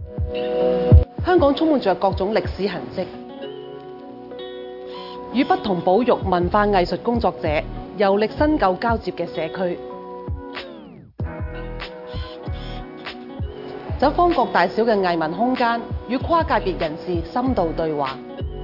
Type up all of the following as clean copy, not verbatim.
香港充滿着各種歷史痕跡，與不同保育文化藝術工作者遊歷新舊交接嘅社區，走訪各大小嘅藝文空間，與跨界別人士深度對話，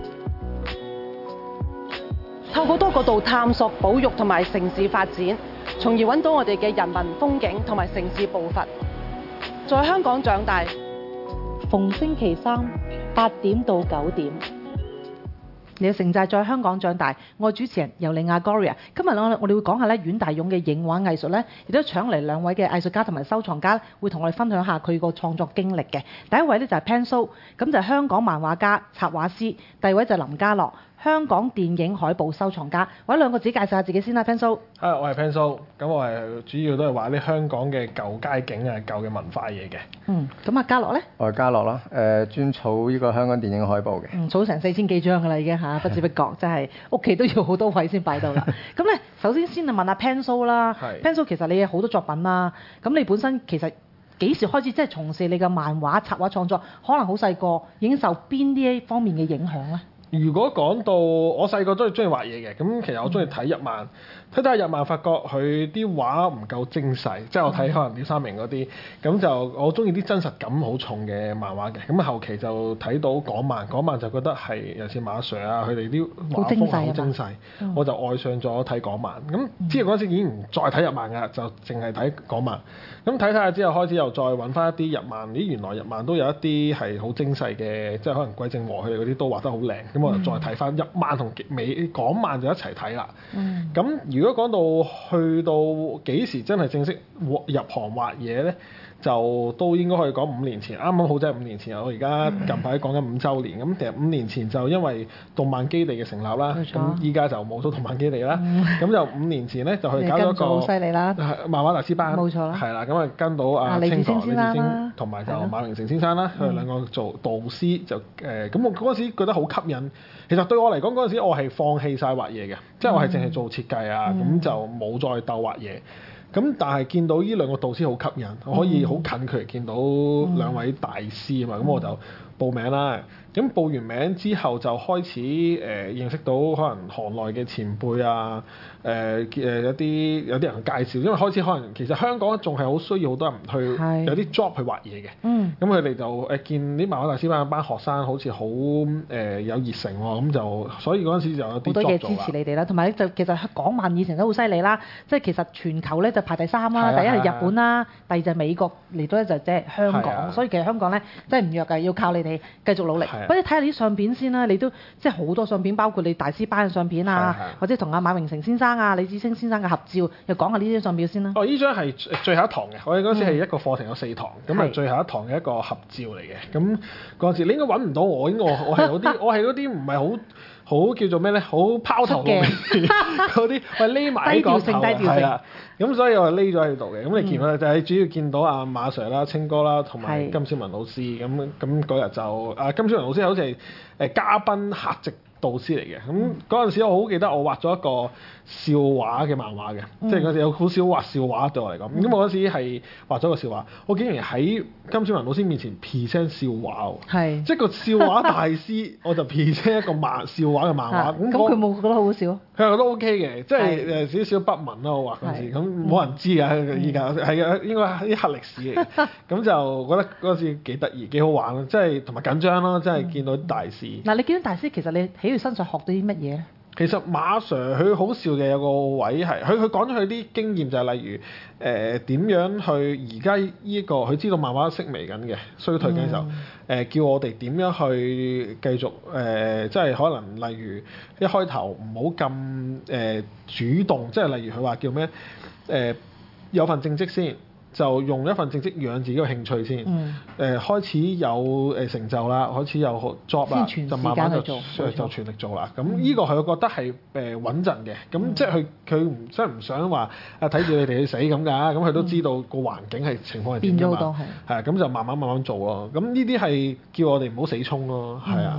透過多角度探索保育同埋城市發展，從而揾到我哋嘅人文風景同埋城市步伐。在香港長大，逢星期三8點到9點。 你嘅城寨在香港長大，我係主持人尤利亞 Gloria。今日我哋會講下咧阮大勇嘅影畫藝術咧，亦都搶嚟兩位嘅藝術家同埋收藏家，會同我哋分享下佢個創作經歷嘅。第一位咧就係 Pencil， 咁就係香港漫畫家、插畫師；第二位就係林家樂，香港電影海報收藏家。或者兩個自己介紹下自己先啦 ，Pencil。 我係 Pencil， 咁我係主要都係畫啲香港嘅舊街景啊、舊嘅文化嘢嘅。 咁啊家樂咧？ 我係家樂啦，專儲呢個香港電影海報嘅。 儲成4000幾張㗎啦已經嚇，不知不覺真係屋企都要好多位先擺到啦。咁咧，首先問下 Pencil 啦。Pencil 其實你有好多作品啦，咁你本身其實幾時開始即係從事你嘅漫畫插畫創作？可能好細個已經受邊啲方面嘅影響咧？ 如果講到我細個都係中意畫嘢嘅，咁其實我中意睇日漫，睇日漫發覺佢啲畫唔夠精細，即係我睇可能廖三明嗰啲，咁就我中意啲真實感好重嘅漫畫嘅，咁後期就睇到港漫就覺得係尤其是馬 Sir 啊，佢哋啲畫風好精細，我就愛上咗睇港漫。咁之後嗰陣時已經唔再睇日漫㗎，就淨係睇港漫。咁睇下之後開始又再揾翻一啲日漫，原來日漫都有一啲係好精細嘅，即係可能桂正和佢哋嗰啲都畫得好靚，咁我就再睇翻日漫同港漫就一齊睇啦。咁如果講到去到幾時真係正式入行畫嘢呢？就都應該可以講5年前，啱啱好真係5年前。我而家近排講緊5週年，咁其實5年前就因為動漫基地嘅成立啦，咁依家就冇咗動漫基地啦，咁就5年前咧就去搞咗一個好犀利啦， 漫畫大師班， 冇錯啦， 係啦，咁啊跟到李志清先生同埋就馬榮成先生啦，佢哋兩個做導師就咁我嗰陣時覺得好吸引。其實對我嚟講嗰陣時我係放棄晒畫嘢嘅，即係我係淨係做設計啊，咁就冇再鬥畫嘢。咁但係見到呢兩個導師好吸引，我可以好近距離見到兩位大師啊嘛，咁我就報名啦。咁報完名之後就開始認識到可能行內嘅前輩啊，有啲人介紹，因為開始可能其實香港仲係好需要好多人去有啲 job 去畫嘢嘅。咁佢哋就見啲漫畫大師班學生好似好有熱誠喎，咁就所以嗰陣時就有啲 job 做啦。好多嘢支持你哋啦，同埋就其實港漫以前都好犀利啦，即係其實全球咧就排第3啦，第一係日本啦，第二就係美國，嚟到咧就即係香港，所以其實香港咧真係唔弱㗎，要靠你哋繼續努力。不如睇下你啲相片先啦，你都即係好多相片，包括你大師班嘅相片啊，或者同阿馬榮成先生啊、李志清先生嘅合照，又講下呢啲相片先啦。 呢張係最後一堂嘅，我哋嗰時係一個課程有4堂，咁係最後一堂嘅一個合照嚟嘅。咁嗰陣時你應該揾唔到我，我係嗰啲唔係好叫做咩咧，好拋頭露面嗰啲，我匿埋喺個頭，係啦。咁所以我匿咗喺度嘅。咁你見到就係主要見到阿馬 Sir 啦、清哥啦，同埋金小文老師。咁嗰日就金小文老師好似係嘉賓客席導師嚟嘅。咁嗰陣時我好記得我畫咗一個笑話嘅漫畫嘅，即係嗰時好少畫笑話對我嚟講。咁我嗰時係畫咗個笑話，我竟然喺金小文老師面前 present 笑話喎，即係個笑話大師，我就 present 一個笑話嘅漫畫。 咁佢冇覺得好笑？ 佢覺得 OK 嘅，即係少少不文啦，我畫嗰陣時，咁冇人知㗎，依家係啊，應該係啲黑歷史嚟嘅。咁就覺得嗰陣時幾得意，幾好玩咯，即係同埋緊張咯，即係見到啲大師。 嗱，你見到大師，其實你喺佢身上學到啲乜嘢咧？ 其實馬 Sir 佢好笑嘅有個位係，佢講咗佢啲經驗就係例如點樣去而家呢個佢知道漫畫式微緊嘅衰退嘅時候，叫我哋點樣去繼續即係可能例如一開頭唔好咁主動，即係例如佢話叫咩有份正職先。就用一份正職養自己嘅興趣先，開始有成就啦，開始有 job 啦，就慢慢就全力做啦。咁呢個佢覺得係穩陣嘅，咁即係佢真係唔想話睇住你哋去死咁㗎，咁佢都知道個環境係情況係點㗎嘛，係咁就慢慢做咯。咁呢啲係叫我哋唔好死衝咯，係啊。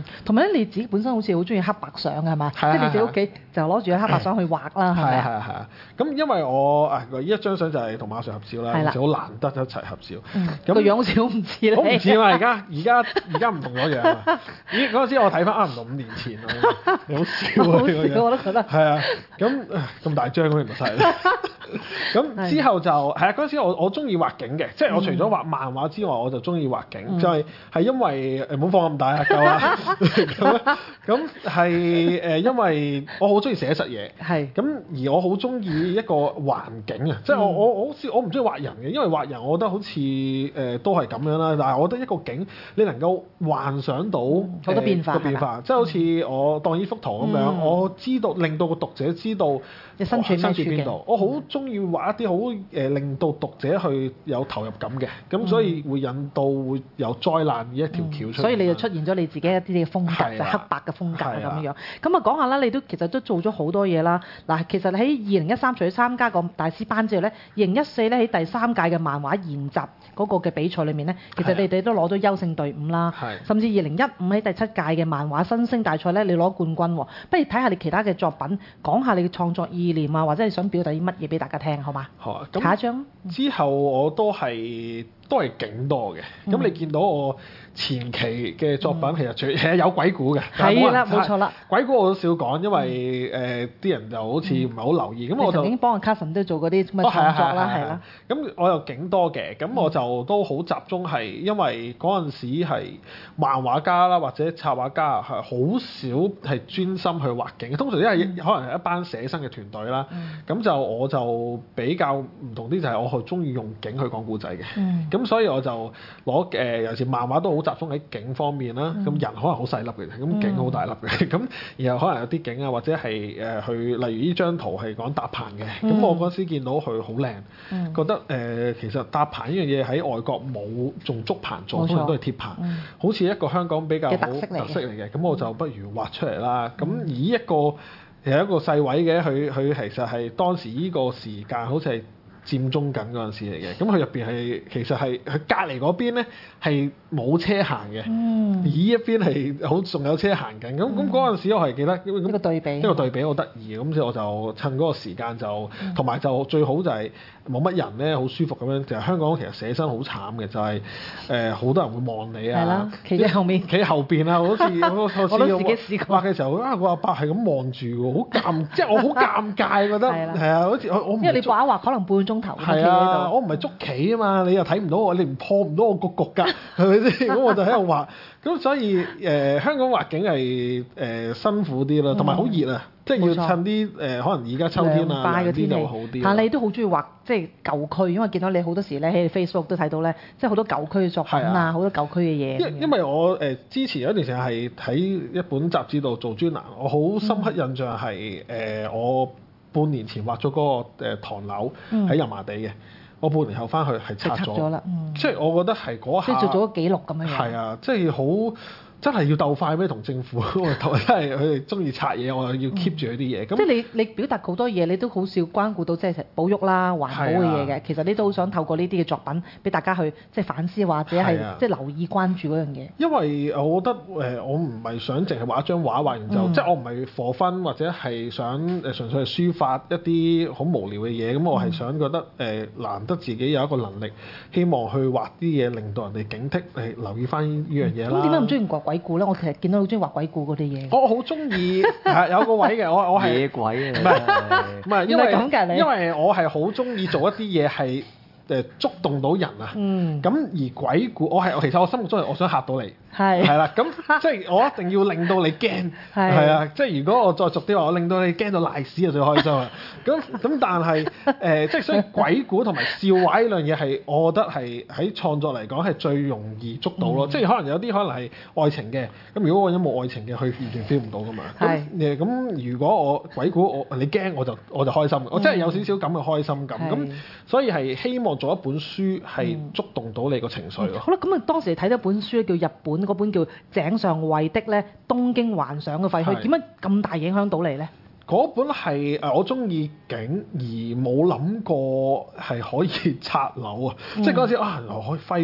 同埋咧你自己本身好似好中意黑白相嘅係嘛？即係啊係你哋屋企就攞住黑白相去畫啦，係咪啊？ 係啊。咁因為我呢一張相就係同馬 Sir 合照啦， 係啦好難得一齊合照。 個樣好似好唔似咧。 好唔似啊！而家唔同咗樣啊！咦，嗰陣時我睇翻唔到5年前啊，你好笑啊！ 好呢個樣笑我都覺得。 係啊，咁大張嗰啲唔係。咁之後就係啊，嗰陣時我中意畫景嘅，即係我除咗畫漫畫之外，我就中意畫景，就係因為唔好放咁大啊，夠啦。咁係因為我好中意寫實嘢， 係咁而我好中意一個環境啊，即係我好似我唔中意畫人嘅，因為畫人我覺得好似都係咁樣啦，但係我覺得一個景你能夠幻想到好多變化， 即係好似我當呢幅圖咁樣，我知道令到個讀者知道你身處邊度，我好中意畫一啲好令到讀者去有投入感嘅，咁所以會引導會有災難呢一條橋出嚟， 所以你就出現咗你自己一啲嘅風格，就黑白嘅風格咁樣。咁啊講下啦，你都其實都做咗好多嘢啦。嗱，其實喺2013除咗參加個大師班之後咧，2014咧喺第3屆嘅漫畫研習嗰個嘅比賽裏面咧，其實你哋都攞到優勝隊伍啦，甚至2015喺第7屆嘅漫畫新星大賽咧，你攞冠軍喎。不如睇下你其他嘅作品，講下你嘅創作意念啊，或者你想表達啲乜嘢俾大家聽，好嘛？ 好啊，咁下一張之後我都係景多嘅，咁你見到我前期嘅作品其實有鬼故嘅， 係啦，冇錯啦。 鬼故我都少講，因為啲人就好似唔係好留意，咁我就曾經幫阿 Carson 都做過啲咁嘅創作啦，係啦。 咁我又景多嘅，咁我就都好集中係，因為嗰陣時係漫畫家啦，或者插畫家係好少係專心去畫景，通常因為可能係一班寫生嘅團隊啦，咁我就比較唔同啲，就係我係中意用景去講故仔嘅，咁所以我就攞有時漫畫都好集中喺景方面啦，咁人可能好細粒嘅，咁景好大粒嘅，咁然後可能有啲景啊，或者係去例如呢張圖係講搭棚嘅，咁我嗰時見到佢好靚，覺得其實搭棚呢樣嘢喺外國冇仲竹棚做，通常都係鐵棚，好似一個香港比較好特色嚟嘅，咁我就不如畫出嚟啦。咁而一個有一個細位嘅，佢其實係當時呢個時間好似係佔中緊嗰陣時嚟嘅，咁佢入邊係其實係佢隔離嗰邊咧係冇車行嘅，而一邊係好仲有車行緊，咁嗰陣時我係記得一個對比好得意，咁所以我就趁嗰個時間就同埋就最好就係冇乜人咧，好舒服咁樣。就係香港其實寫生好慘嘅，就係好多人會望你啊， 企喺後面， 企喺後邊啊，好似我都自己試過畫嘅時候個阿伯係咁望住喎，好即係我好尷尬覺得係啊，好似我因為你畫一畫可能半個鐘頭係啊，我唔係捉棋啊嘛，你又睇唔到我，你唔破唔到我個局㗎，係咪先？咁我就喺度畫，咁所以香港畫景係辛苦啲啦，同埋好熱啊，即係要趁啲可能而家秋天啊嗰啲就好啲。 但係你都好中意畫即係舊區，因為見到你好多時咧喺 Facebook 都睇到咧，即係好多舊區嘅作品啊，好多舊區嘅嘢。 因為我之前有一段時間係喺一本雜誌度做專欄，我好深刻印象係我半年前畫咗嗰個唐樓喺油麻地嘅，我半年後翻去係拆咗啦，即係我覺得係嗰下即係做咗個記錄咁樣樣。 係啊，即係好真係要鬥快咩同政府，真係佢哋中意拆嘢，我又要 keep 住佢啲嘢。咁即係你表達好多嘢，你都好少關顧到即係保育啦、環保嘅嘢嘅。其實你都好想透過呢啲嘅作品俾大家去即係反思或者係即係留意關注嗰樣嘢。 因為我覺得我唔係想淨係畫一張畫，畫完就即係我唔係課分或者係想純粹係抒發一啲好無聊嘅嘢。咁我係想覺得難得自己有一個能力，希望去畫啲嘢令到人哋警惕留意翻呢樣嘢啦。 咁點解唔中意畫鬼故咧？我其實見到好中意畫鬼故嗰啲嘢。 我好中意有個位嘅，我係野鬼啊！ 唔係因為我係好中意做一啲嘢係觸動到人啊。咁而鬼故其實我心目中係我想嚇到你。係啦，咁即係我一定要令到你驚，係啊，即係如果我再俗啲話，我令到你驚到賴屎就最開心啦。咁但係即係所以鬼故同埋笑話呢樣嘢係，我覺得係喺創作嚟講係最容易捉到咯。即係可能有啲可能係愛情嘅，咁如果我有冇愛情嘅，佢完全 feel 唔到噶嘛。咁如果我鬼故你驚我就開心，我真係有少少咁嘅開心感。咁所以係希望做一本書係觸動到你個情緒咯。 好啦，咁啊當時睇到一本書叫日本。嗰本叫井上惠的咧《東京幻想》嘅廢墟，點解咁大影響到你咧？ 嗰本係我中意景，而冇諗過係可以拆樓啊！即係嗰陣時原來可以廢墟，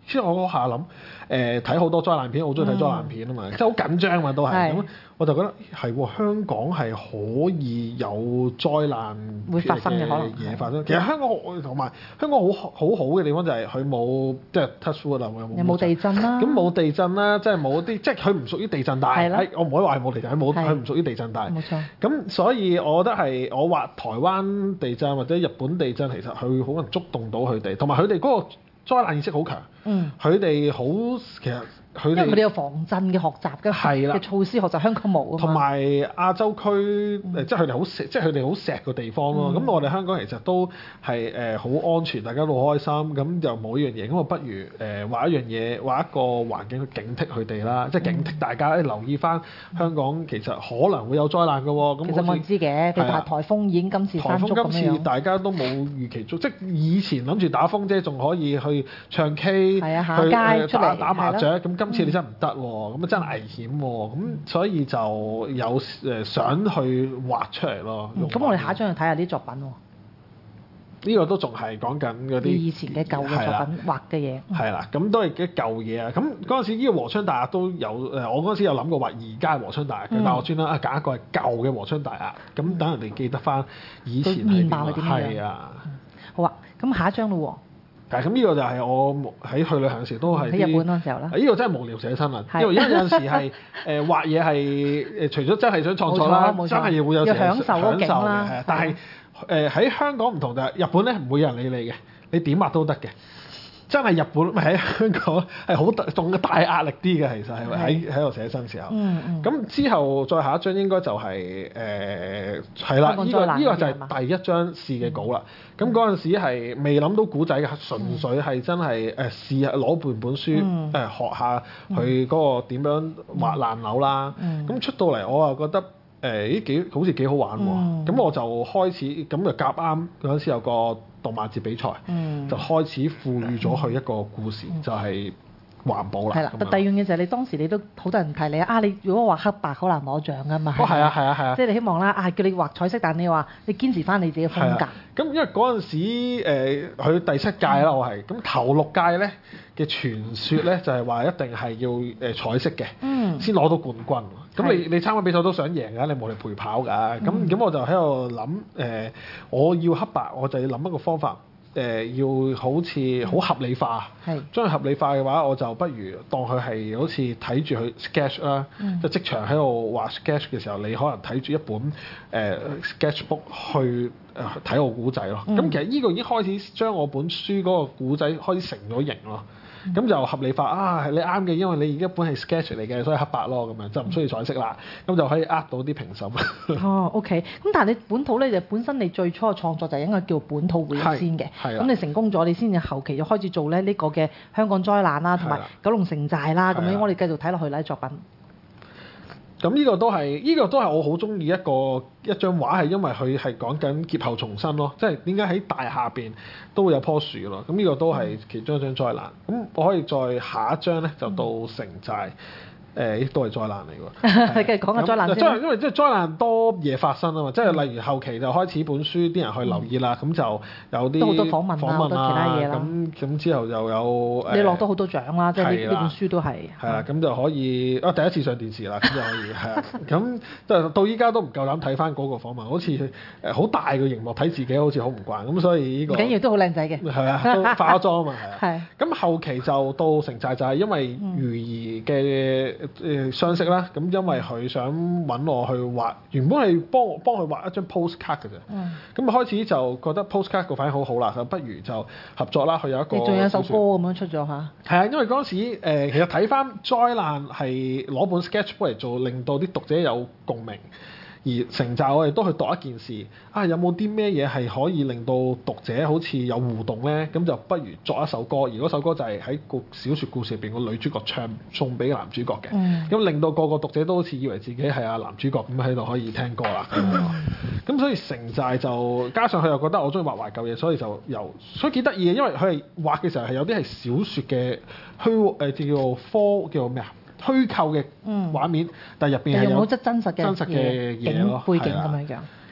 即係我嗰下諗睇好多災難片，好中意睇災難片啊嘛，即係好緊張嘛都係係咁，我就覺得係喎，香港係可以有災難會發生嘅可能嘢發生。其實香港同埋香港好好嘅地方就係佢冇即係 touch wood 啊， 有冇地震啦？ 咁冇地震啦，即係冇啲，即係佢唔屬於地震帶。 係啦我唔可以話係冇地震，佢唔屬於地震帶。 冇錯。 咁所以我覺得係我話台灣地震或者日本地震，其實佢好能觸動到佢哋，同埋佢哋嗰個災難意識好強。佢哋好其實。因為佢哋有防震嘅學習嘅措施學習，香港冇啊嘛。 同埋亞洲區即係佢哋好錫，即係佢哋好錫個地方咯。咁我哋香港其實都係好安全，大家都好開心。咁就冇呢樣嘢，咁我不如畫一樣嘢，畫一個環境去警惕佢哋啦，即係警惕大家留意翻香港其實可能會有災難嘅喎。咁其實我知嘅，譬如颱風已經今次山竹咁樣。颱風今次大家都冇預期中，即係以前諗住打風啫，仲可以去唱 K， 下街出嚟打麻雀。咁今次你真係唔得喎，咁真係危險喎。咁所以就有想去畫出嚟咯。 咁我哋下一張去睇下啲作品喎。 呢個都仲係講緊嗰啲以前嘅舊嘅作品畫嘅嘢。 係啦，咁都係啲舊嘢啊。咁嗰陣時呢個和昌大押都有我嗰陣時有諗過畫而家和昌大押嘅，但我專登揀一個係舊嘅和昌大押，咁等人哋記得翻以前係點樣。係啊。 好啊，咁下一張咯喎。 但係咁呢個就係我喺去旅行嘅時候都係喺日本嗰陣時候啦。 呢個真係無聊寫生啊！因為有陣時係畫嘢係除咗真係想創作啦，真係會有時享受嗰景啦。 係，但係喺香港唔同，就係日本咧唔會有人理你嘅，你點畫都得嘅。真係日本喺香港係好仲大壓力啲嘅，其實係喺度寫生時候。咁之後再下一張應該就係係啦，呢個就係第一張試嘅稿啦。咁嗰陣時係未諗到古仔嘅，純粹係真係試下攞本書學下佢嗰個點樣畫爛樓啦。咁出到嚟我又覺得好似幾好玩喎。咁我就開始咁就夾啱嗰陣時有個動漫節比賽，就開始賦予咗佢一個故事，就係環保啦。 係啦，但第二樣嘢就係你當時你都好多人提你啊！你如果畫黑白好難攞獎㗎嘛。 係啊。 即係你希望啦叫你畫彩色，但你話你堅持翻你自己嘅風格。 咁因為嗰陣時佢第7屆啦，我係咁頭6屆咧嘅傳說咧就係話一定係要彩色嘅，先攞到冠軍。咁你參加比賽都想贏㗎，你冇嚟陪跑㗎。咁我就喺度諗我要黑白，我就要諗一個方法。要好似好合理化，將佢合理化嘅話，我就不如當佢係好似睇住佢 sketch 啦，即係即場喺度畫 sketch 嘅時候，你可能睇住一本sketchbook 去睇我古仔咯。咁其實呢個已經開始將我本書嗰個古仔開始成咗型咯。咁就合理化啊！你啱嘅，因為你而家本係 sketch 嚟嘅，所以黑白咯，咁樣就唔需要彩色啦。咁就可以呃到啲評審。 哦，OK。咁但係你本土咧就本身你最初嘅創作就應該叫本土會先嘅。係。咁你成功咗，你先至後期就開始做咧呢個嘅香港災難啦，同埋九龍城寨啦。咁樣我哋繼續睇落去啦啲作品。 咁呢個都係我好中意一張畫，係因為佢係講緊劫後重生咯，即係點解喺大廈邊都會有棵樹咯。咁呢個都係其中一張災難。咁我可以再下一張咧，就到城寨。都係災難嚟喎。 你繼續講下災難先。 因為即係災難多嘢發生啊嘛，即係例如後期就開始本書啲人去留意啦，咁就有啲都好多訪問啊，好多其他嘢啦。 咁之後又有你攞到好多獎啦，即係呢本書都係。 係啦，咁就可以第一次上電視啦，咁就可以係啊。咁到依家都唔夠膽睇翻嗰個訪問，好似好大個熒幕睇自己好似好唔慣，咁所以呢個唔緊要都好靚仔嘅。 係啊，都化咗妝啊嘛，係啊。 係。 咁後期就到城寨就係因為余兒嘅相識啦，咁因為佢想揾我去畫，原本係幫佢畫一張 postcard 嘅啫。咁開始就覺得 postcard 個反應好好啦，咁不如就合作啦。佢有一個， 你仲有首歌咁樣出咗嚇？ 係啊，因為嗰陣時其實睇翻災難係攞本 sketchbook 嚟做，令到啲讀者有共鳴。而城寨我哋都去度一件事有冇啲咩嘢係可以令到讀者好似有互動咧？咁就不如作一首歌，而嗰首歌就係喺個小説故事入邊個女主角送俾男主角嘅，咁令到個讀者都好似以為自己係男主角咁喺度可以聽歌啦。咁所以城寨就加上佢又覺得我中意畫懷舊嘢，所以所以幾得意嘅，因為佢係畫嘅時候係有啲係小説嘅叫做咩啊？虛構嘅畫面，但係入邊係有真實嘅嘢咯， 背景咁樣樣。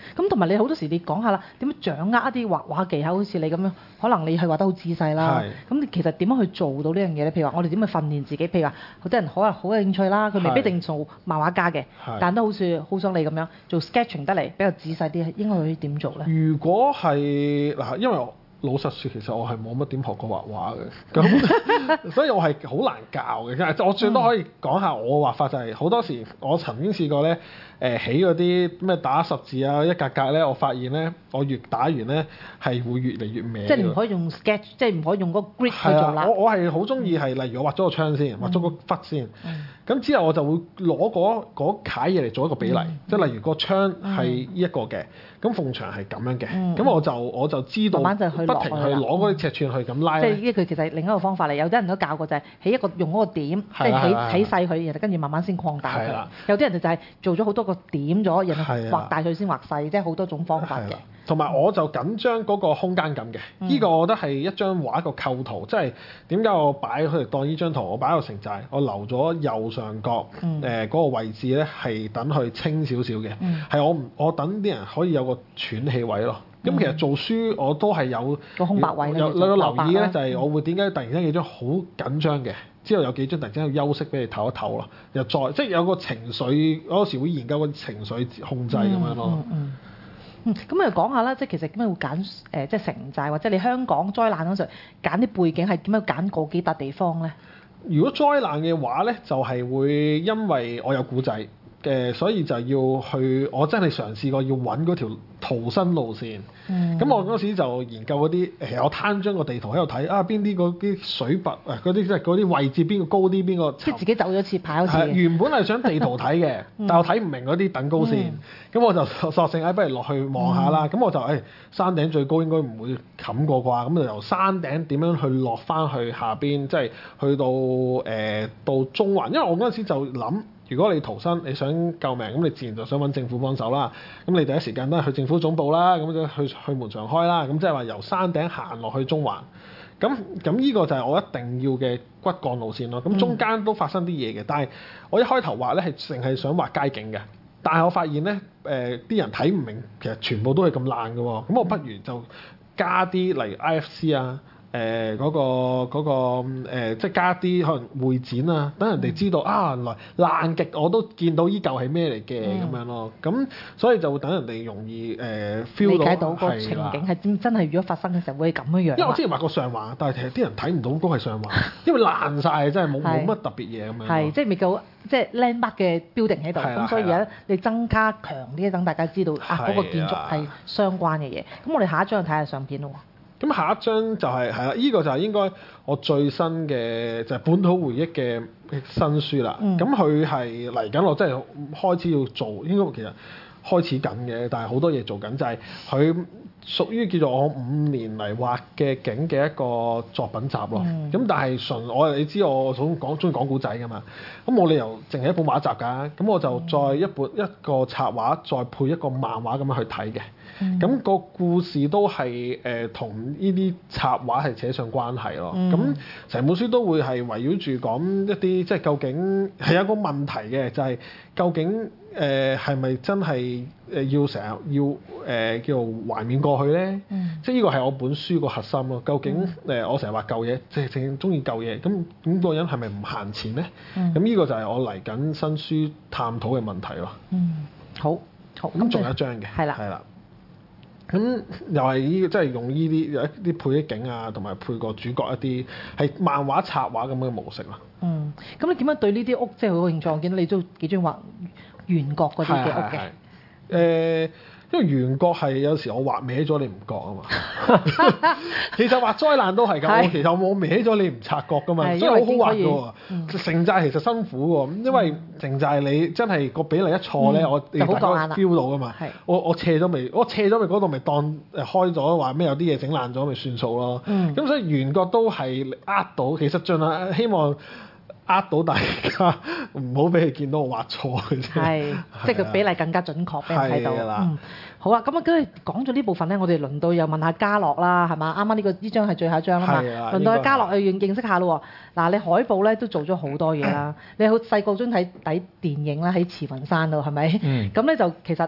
咁同埋你好多時你講下啦，點樣掌握一啲畫畫技巧，好似你咁樣，可能你係畫得好仔細啦。咁你其實點樣去做到呢樣嘢咧？譬如話我哋點去訓練自己？譬如話好多人可能好有興趣啦，佢未必一定做漫畫家嘅，但都好似好想你咁樣做 sketching 得嚟比較仔細啲，應該可以點做咧？ 如果係嗱，因為老實説，其實我係冇乜點學過畫畫嘅，咁所以我係好難教嘅。我最多可以講下我畫法就係好多時，我曾經試過咧，起嗰啲咩打十字啊一格格咧，我發現咧，我越打完咧係會越嚟越歪。 即係唔可以用 sketch，即係唔可以用嗰個 grid 去做啦。 我係好中意係，例如我畫咗個窗先，畫咗個忽先，咁之後我就會攞嗰楷嘢嚟做一個比例，即係例如個窗係呢一個嘅，咁埲牆係咁樣嘅，咁我就知道慢慢就去不停去攞嗰啲尺寸去咁拉。 即係呢個其實另一個方法嚟，有啲人都教過就係起一個用嗰個點，即係起細佢，然後跟住慢慢先擴大佢。有啲人就係做咗好多個點咗，然後畫大佢先畫細，即係好多種方法嘅。 同埋我就緊張嗰個空間感嘅，呢個我覺得係一張畫一個構圖，即係點解我擺佢嚟當呢張圖，我擺個城寨，我留咗右上角嗰個位置咧，係等佢清少少嘅，係我等啲人可以有個喘氣位咯。咁其實做書我都係有個空白位， 有留意咧，就係我會點解突然間幾張好緊張嘅，之後有幾張突然間要休息俾你唞一唞咯，又再即係有個情緒，我有時會研究個情緒控制咁樣咯。 咁啊講下啦，即係其實點解會揀即係城寨或者你香港災難嗰時揀啲背景係點樣揀嗰幾笪地方咧？ 如果災難嘅話咧，就係會因為我有故仔嘅，所以就要去，我真係嘗試過要揾嗰條逃生路線。咁我嗰時就研究嗰啲，我攤張個地圖喺度睇邊啲嗰啲水拔嗰啲即係嗰啲位置邊個高啲邊個。 即係自己走咗次跑次。 原本係想地圖睇嘅，但我睇唔明嗰啲等高線，咁我就索性不如落去望下啦。咁我就山頂最高應該唔會冚過啩，咁就由山頂點樣去落翻去下邊，即係去到中環。因為我嗰陣時就諗，如果你逃生，你想救命，咁你自然就想揾政府幫手啦。咁你第一時間都係去政府總部啦，咁就去門常開啦。咁即係話由山頂行落去中環。咁呢個就係我一定要嘅骨幹路線咯。咁中間都發生啲嘢嘅，但係我一開頭畫咧係淨係想畫街景嘅。但係我發現咧，啲人睇唔明，其實全部都係咁爛嘅喎。咁我不如就加啲例如 IFC 啊。即係加啲可能會展啊，等人哋知道原來爛極我都見到依嚿係咩嚟嘅咁樣咯。咁所以就會等人哋容易feel 到理解到個情景係真係如果發生嘅時候會係咁樣樣。因為我之前畫過上環，但係其實啲人睇唔到嗰係上環，因為爛晒，真係冇乜特別嘢咁樣。係即係未夠即係 landmark 嘅 building 喺度，咁所以而家你增加強啲，等大家知道嗰個建築係相關嘅嘢。咁我哋下一張睇下相片咯。 咁下一張就係啦，呢個就係應該我最新嘅就係本土回憶嘅新書啦。咁佢係嚟緊，我真係開始要做，應該其實開始緊嘅，但係好多嘢做緊，就係佢屬於叫做我5年嚟畫嘅景嘅一個作品集咯。咁但係你知我中意講古仔㗎嘛，咁冇理由淨係一本畫集㗎。咁我就再一個插畫，再配一個漫畫咁樣去睇嘅。咁個故事都係同呢啲插畫係扯上關係咯。咁成本書都會係圍繞住講一啲即係究竟係有一個問題嘅，就係究竟係咪真係要成日要叫做懷緬過去咧？即係呢個係我本書個核心咯。究竟我成日話舊嘢，即係淨係中意舊嘢，咁個人係咪唔閒錢咧？咁呢個就係我嚟緊新書探討嘅問題咯。 好。 咁仲有一張嘅。係啦。咁又係即係用呢啲有一啲配啲景啊，同埋配個主角一啲係漫畫插畫咁嘅模式咯。咁你點樣對呢啲屋即係好興趣？我見到你都幾中意畫圓角嗰啲嘅屋嘅。因為圓角係有時我畫歪咗你唔覺啊嘛。其實畫災難都係㗎，其實我歪咗你唔察覺㗎嘛，所以好好畫㗎喎。城寨其實辛苦喎，因為城寨你真係個比例一錯咧，你大家 feel 到㗎嘛。我斜咗咪嗰度咪當開咗話咩有啲嘢整爛咗咪算數咯。咁所以圓角都係到，其實盡量希望到大家唔好俾佢見到我畫錯嘅啫。即係個比例更加準確俾人睇到。好啊，咁跟住講咗呢部分咧，我哋輪到又問下嘉樂啦，係嘛？啱啱呢張係最後一張啦嘛。輪到嘉樂又認識下咯喎。嗱，你海報咧都做咗好多嘢啦。你好細個中意睇電影啦，喺慈雲山度係咪？咁咧就其實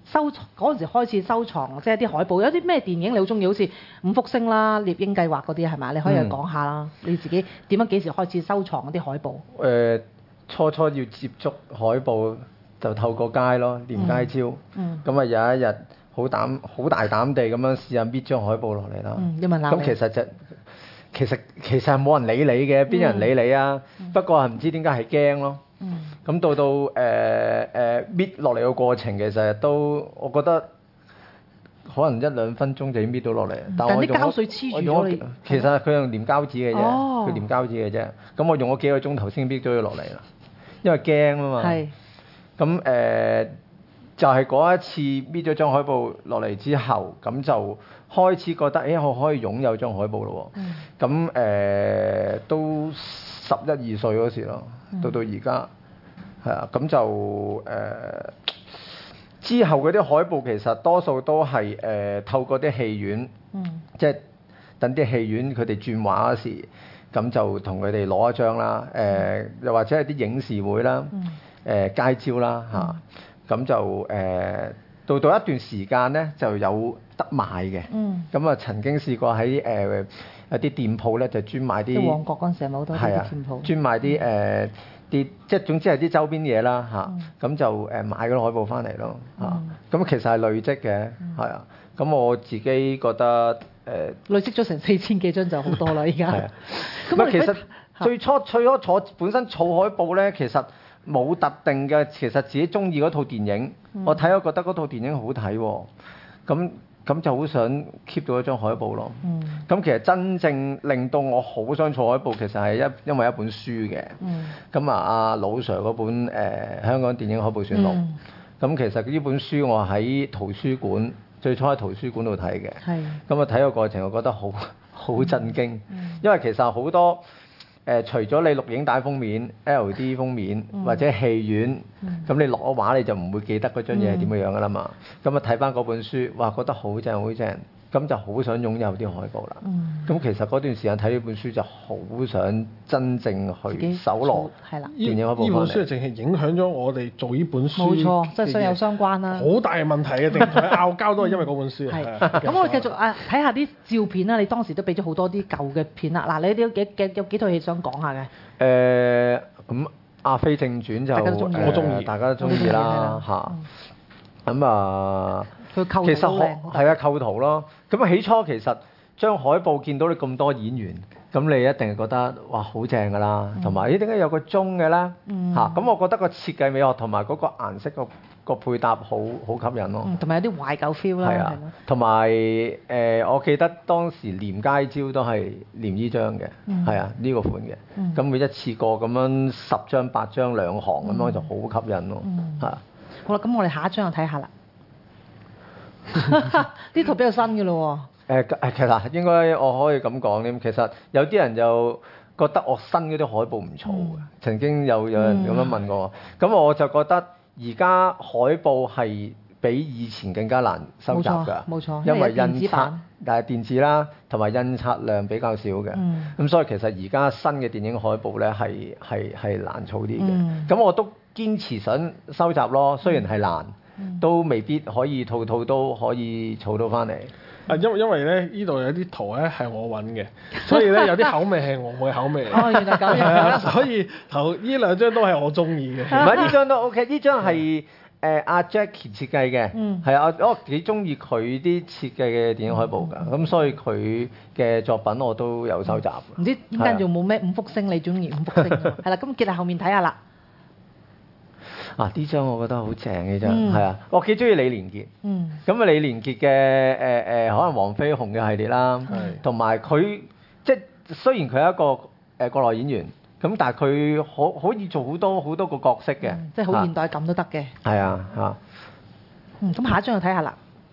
收藏嗰陣時開始收藏，即係啲海報，有啲咩電影你好中意？好似《五福星》啦、《獵鷹計劃》嗰啲係咪？你可以講下啦。你自己點樣幾時開始收藏嗰啲海報？ 初要接觸海報就透過街咯，連街招。咁啊有一日好大膽地咁樣試下搣張海報落嚟啦。 有冇鬧你？ 咁其實係冇人理你嘅，邊有人理你啊？不過係唔知點解係驚咯。咁到搣落嚟嘅過程，其實都我覺得可能1-2分鐘就已經搣到落嚟。 但啲膠水黐住咗你。 其實佢用黏膠紙嘅啫，佢黏膠紙嘅啫。咁我用咗幾個鐘頭先搣咗佢落嚟啦，因為驚啊嘛。係。咁就係嗰一次搣咗張海報落嚟之後，咁就開始覺得，我可以擁有張海報咯喎。咁都11、12歲嗰時咯，到而家係啊，咁就之後嗰啲海報其實多數都係透過啲戲院，即係等啲戲院佢哋轉畫嗰時，咁就同佢哋攞一張啦。又或者係啲影視會啦，街招啦嚇。咁就到一段時間咧就有得賣嘅。咁曾經試過喺一啲店鋪咧就專賣啲。即係旺角嗰陣時係咪好多啲店鋪？ 專賣啲即係總之係啲周邊嘢啦嚇。咁就買嗰啲海報翻嚟咯嚇。咁其實係累積嘅，係啊。咁我自己覺得累積咗成4000幾張就好多啦，而家。 咁其實最初本身儲海報咧，其實冇特定嘅，其實自己中意嗰套電影，我睇咗覺得嗰套電影好睇喎，咁就好想 keep 到一張海報咯。咁其實真正令到我好想儲海報，其實係因為一本書嘅。咁阿老 Sir 嗰本香港電影海報選錄。咁其實呢本書我喺圖書館，最初喺圖書館度睇嘅。咁睇個過程，我覺得好震驚，因為其實好多。除咗你錄影帶封面、LD 封面或者戲院，咁你落咗畫你就唔會記得嗰張嘢係點樣㗎啦嘛。咁睇翻嗰本書，哇覺得好正好正，咁就好想擁有啲海報啦。咁其實嗰段時間睇呢本書就好想真正去搜羅電影海報。 呢本書淨係影響咗我哋做呢本書。 冇錯，即係所有相關啦。 好大嘅問題嘅，定同佢拗交都係因為嗰本書。 咁我哋繼續睇下啲照片啦。你當時都俾咗好多啲舊嘅片啦。嗱，你有幾套戲想講下嘅？ 咁《阿飛正傳》就我中意， 大家都中意啦嚇。咁佢構圖其實靚， 係啊構圖咯。咁起初其實張海報見到你咁多演員，咁你一定係覺得哇好正㗎啦。同埋點解有個鐘嘅咧？咁我覺得個設計美學同埋嗰個顏色個配搭好吸引咯。 同埋有啲懷舊 feel 啦。 係啊，同埋我記得當時連街招都係連呢張嘅，係啊呢個款嘅。咁每一次過咁樣10張8張2行咁樣就好吸引咯。嚇！ 好啦，咁我哋下一張就睇下啦。呢套比較新嘅咯喎。 其實應該我可以咁講咧，其實有啲人就覺得我新嗰啲海報唔錯嘅，曾經有人咁樣問我，咁我就覺得而家海報係比以前更加難收集㗎， 冇錯， 因為印刷電子啦，同埋印刷量比較少嘅，咁所以其實而家新嘅電影海報咧係難儲啲嘅，咁我都堅持想收集咯，雖然係難。都未必可以套都可以儲到翻嚟。 因為咧呢度有啲圖咧係我揾嘅，所以咧有啲口味係我嘅口味。 原來咁樣。 所以呢2張都係我中意嘅。 唔係呢張都 OK，呢張係阿 Jackie 設計嘅，係啊，我幾中意佢啲設計嘅電影海報㗎，咁所以佢嘅作品我都有收集。 唔知點解仲冇咩5福星？你中意5福星？係啦，咁結合後面睇下啦。 呢張我覺得好正呢張，係啊，我幾中意李連杰。咁李連杰嘅可能黃飛鴻嘅系列啦，同埋佢即係雖然佢係一個國內演員，咁但係佢可以做好多個角色嘅， 即係好現代感都得嘅。係啊嚇。 咁下一張就睇下啦。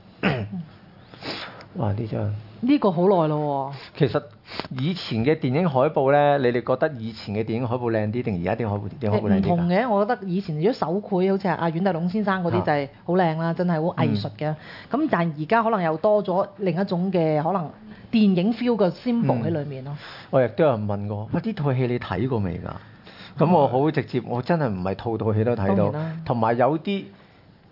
哇！呢張呢個好耐咯喎。 其實以前嘅電影海報咧，你哋覺得以前嘅電影海報靚啲定而家啲電影海報靚啲？ 唔同嘅，我覺得以前如果手繪好似係阿阮大龍先生嗰啲就係好靚啦，真係好藝術嘅。咁但係而家可能又多咗另一種嘅可能電影 feel 嘅 symbol 喺裏面咯。 我亦都有人問過，喂，呢套戲你睇過未㗎？咁我好直接，我真係唔係套戲都睇到，同埋有啲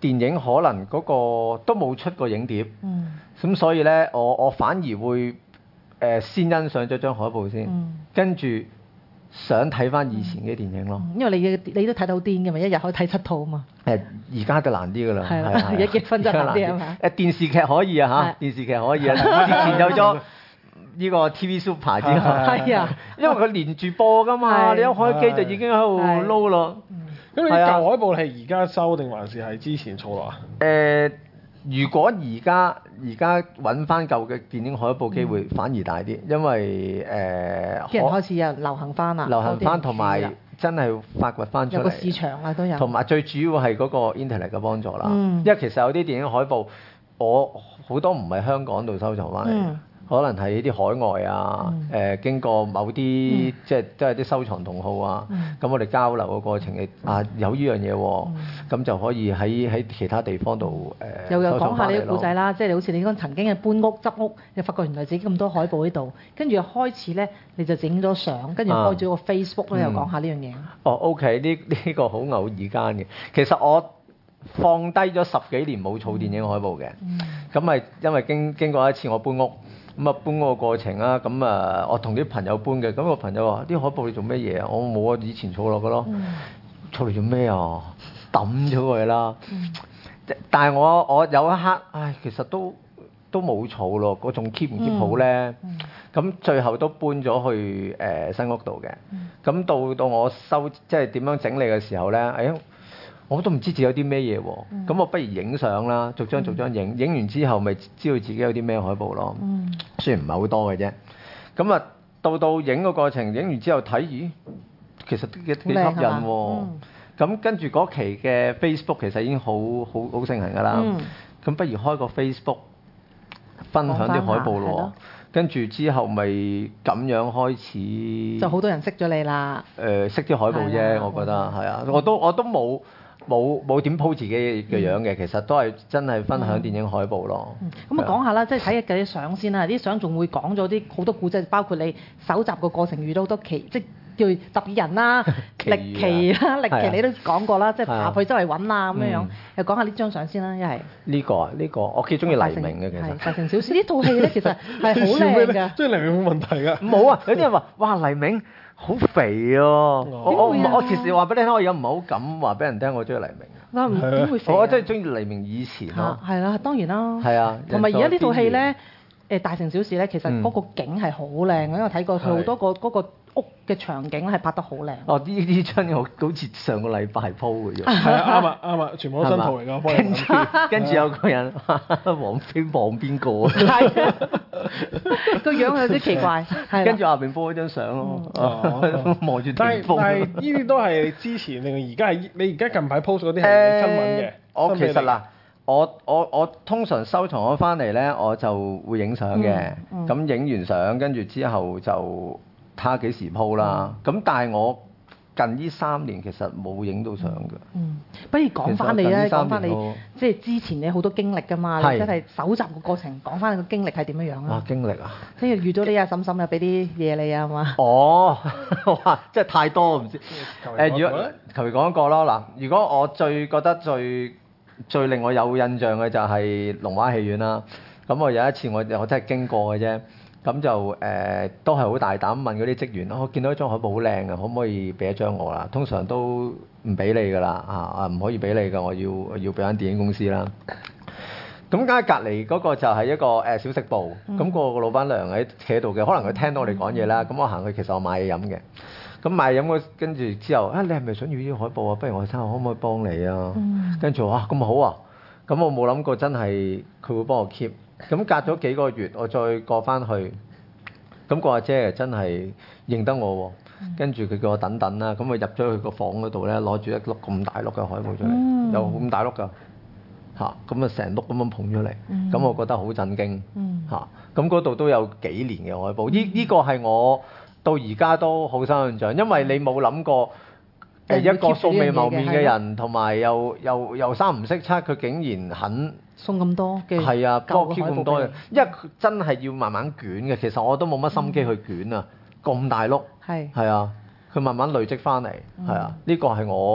電影可能嗰個都冇出過影碟， 嗯咁所以咧我反而會先欣賞咗張海報先，跟住想睇翻以前嘅電影咯。 因為你都睇到癲嘅嘛，一日可以睇7套啊嘛。 而家就難啲㗎啦， 係啦，而家結婚就難啲係嘛？ 電視劇可以啊嚇，電視劇可以啊，之前有咗呢個 TV Super 之後， 係啊， 因為佢連住播㗎嘛，你一開機就已經喺度撈咯。 咁你舊海報係而家收定還是係之前儲落啊？ 如果而家揾翻舊嘅電影海報機會反而大啲，因為啲人開始又流行翻啦， 流行翻同埋真係發掘翻出嚟， 有個市場啦都有。 同埋最主要係嗰個 Internet 嘅幫助啦， 因為其實有啲電影海報我好多唔係香港度收藏翻嚟。可能係呢啲海外啊，經過某啲即係都係啲收藏同好啊，咁我哋交流嘅過程有呢樣嘢喎，咁就可以喺其他地方度又講下你啲故仔啦，即係你好似你講曾經嘅搬屋執屋，又發覺原來自己咁多海報喺度，跟住開始咧你就整咗相，跟住開咗個 Facebook 咧，又講下呢樣嘢。 OK，呢個好偶爾間嘅，其實我放低咗10幾年冇儲電影海報嘅，咁咪因為經過一次我搬屋。咁啊搬嗰個過程啦，咁啊我同啲朋友搬嘅，咁個朋友話：啲海報你做咩嘢啊？我冇啊，以前儲落嘅咯，儲嚟做咩啊？抌咗佢啦。但係我有一刻，其實都冇儲咯，我仲 keep 唔 keep 好咧？咁最後都搬咗去新屋度嘅。咁到我即係點樣整理嘅時候咧，我都唔知自己有啲咩嘢喎，咁我不如影相啦，逐張影，影完之後咪知道自己有啲咩海報咯。雖然唔係好多嘅啫，咁啊到影個過程，影完之後睇，咦，其實都幾吸引喎。咁跟住嗰期嘅 Facebook 其實已經好盛行㗎啦。咁不如開個 Facebook 分享啲海報咯。跟住之後咪咁樣開始， 就好多人識咗你啦。 識啲海報啫，我覺得係啊，我都冇點 po 自己嘅樣嘅，其實都係真係分享電影海報咯。 咁啊講下啦，即係睇下啲相先啦。啲相仲會講咗啲好多故仔，包括你搜集個過程遇到好多即係叫特別人啦、歷奇你都講過啦，即係爬去周圍揾啦咁樣。又講下呢張相先啦，一係呢個我幾中意黎明嘅其實。 大城小事呢套戲咧，其實係好靚㗎。 即係黎明冇問題㗎。 冇啊！有啲人話：哇，黎明好肥啊！我其實話俾你聽，我而家唔係好敢話俾人聽我中意黎明。 點會肥？ 我真係中意黎明以前咯。 係啦，當然啦。 係啊。 同埋而家呢套戲咧，大城小事咧，其實嗰個景係好靚嘅，因為睇過佢好多個嗰個屋嘅場景係拍得好靚。 呢張我好似上個禮拜 po 嘅啫。 係啊，啱啊，全部都新圖嚟㗎。 跟住有個人王菲望邊個啊？ 係啊，個樣有啲奇怪。 跟住下邊 po 一張相咯，望住天空。 但係呢啲都係之前定而家係你而家近排 post 嗰啲係新聞嘅。 我其實嗱，我通常收藏咗翻嚟咧，我就會影相嘅。咁影完相，跟住之後就睇下幾時 po 啦。咁但係我近呢3年其實冇影到相㗎。 不如講翻你咧，講翻你即係之前你好多經歷㗎嘛，你真係搜集個過程，講翻你個經歷係點樣樣啊？ 哇！經歷啊！ 即係遇到你阿嬸嬸又俾啲嘢你啊嘛？ 哇！真係太多唔知。如果求其講一個咯嗱，如果我覺得最令我有印象嘅就係龍華戲院啦。咁我有一次我真係經過嘅啫。咁就都係好大膽問嗰啲職員，我見到一張海報好靚啊，可唔可以俾一張我啦？通常都唔俾你㗎啦，唔可以俾你㗎，我要俾間電影公司啦。咁梗係隔離嗰個就係一個小食部，咁個老闆娘喺企喺度嘅，可能佢聽到我哋講嘢啦。咁我行去，其實我買嘢飲嘅。咁買嘢飲跟住之後，你係咪想要呢啲海報啊？不如我睇下可唔可以幫你啊？跟住哇，咁好啊！咁我冇諗過真係佢會幫我 keep。咁隔咗幾個月，我再過翻去，咁個阿姐真係認得我喎，跟住佢叫我等等啦，咁我入咗去個房嗰度咧，攞住一碌咁大碌嘅海報出嚟，有咁大碌㗎，咁啊成碌咁樣捧出嚟，咁我覺得好震驚，咁嗰度都有幾年嘅海報，呢個係我到而家都好深印象，因為你冇諗過。一個素未謀面嘅人，同埋又三唔識七，佢竟然肯送咁多嘅， 係啊，幫我 keep 咁多嘅，因為佢真係要慢慢捲嘅。其實我都冇乜心機去捲啊，咁大碌，係啊，佢慢慢累積翻嚟，係啊，呢個係我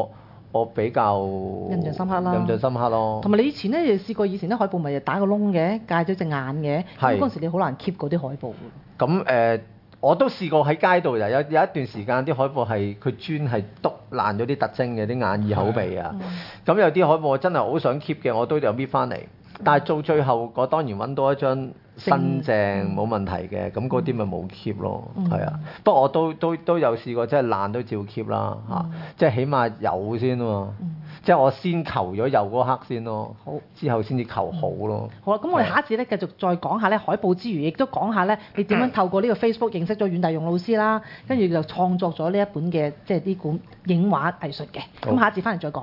我比較印象深刻啦印象深刻咯。 同埋你以前咧，試過以前啲海報咪打個窿嘅，戒咗隻眼嘅，咁係嗰陣時你好難 keep 嗰啲海報㗎。 咁我都試過喺街度有一段時間啲海報係佢專係篤爛咗啲特徵嘅，啲眼耳口鼻啊。咁有啲海報我真係好想 keep 嘅，我都有搣翻嚟。但係到最後，我當然揾到一張新淨冇問題嘅，咁嗰啲咪冇 keep 咯，係啊。不過我都有試過，即係爛都照 keep 啦嚇，即係起碼有先喎。即係我先求咗有嗰刻先咯，好之後先至求好咯。 好啦，咁我哋下一節咧繼續再講下咧海報之餘，亦都講下咧你點樣透過呢個 Facebook 認識咗阮大勇老師啦，跟住就創作咗呢一本嘅即係呢本影畫藝術嘅。咁下一節翻嚟再講。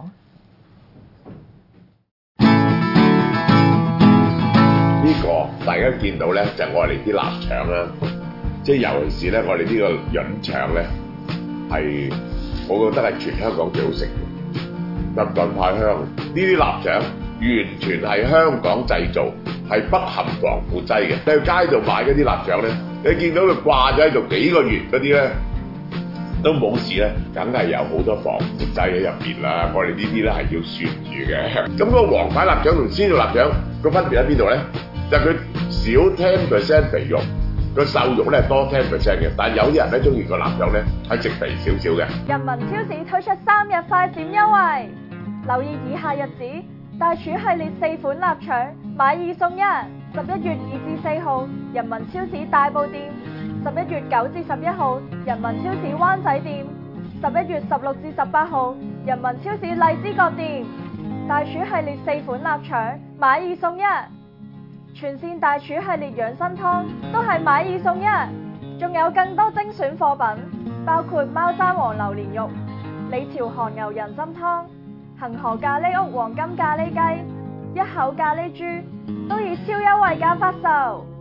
呢個大家見到咧就係我哋啲臘腸啦，即係尤其是咧我哋呢個潤腸咧係，我覺得係全香港最好食嘅。粒粒太香，呢啲臘腸完全係香港製造，係不含防腐劑嘅。你去街度買嗰啲臘腸咧，你見到佢掛咗喺度幾個月嗰啲咧都冇事咧，梗係有好多防腐劑喺入邊啦。我哋呢啲咧係要雪住嘅。咁嗰個黃牌臘腸同鮮肉臘腸個分別喺邊度咧？就係佢少 10% 肥肉，個瘦肉咧多 10% 嘅。但係有啲人咧中意個臘腸咧係食肥少少嘅。 人民超市推出3日快閃優惠。留意以下日子，大廚系列4款臘腸買2送1。11月2至4號，人民超市大埔店；11月9至11號，人民超市灣仔店；11月16至18號，人民超市荔枝角店。大廚系列4款臘腸買2送1，全線大廚系列養生湯都係買2送1，仲有更多精選貨品，包括貓山王榴蓮肉、李朝韓牛人參湯、恒河咖喱屋黃金咖喱雞、一口咖喱豬，都以超優惠價發售。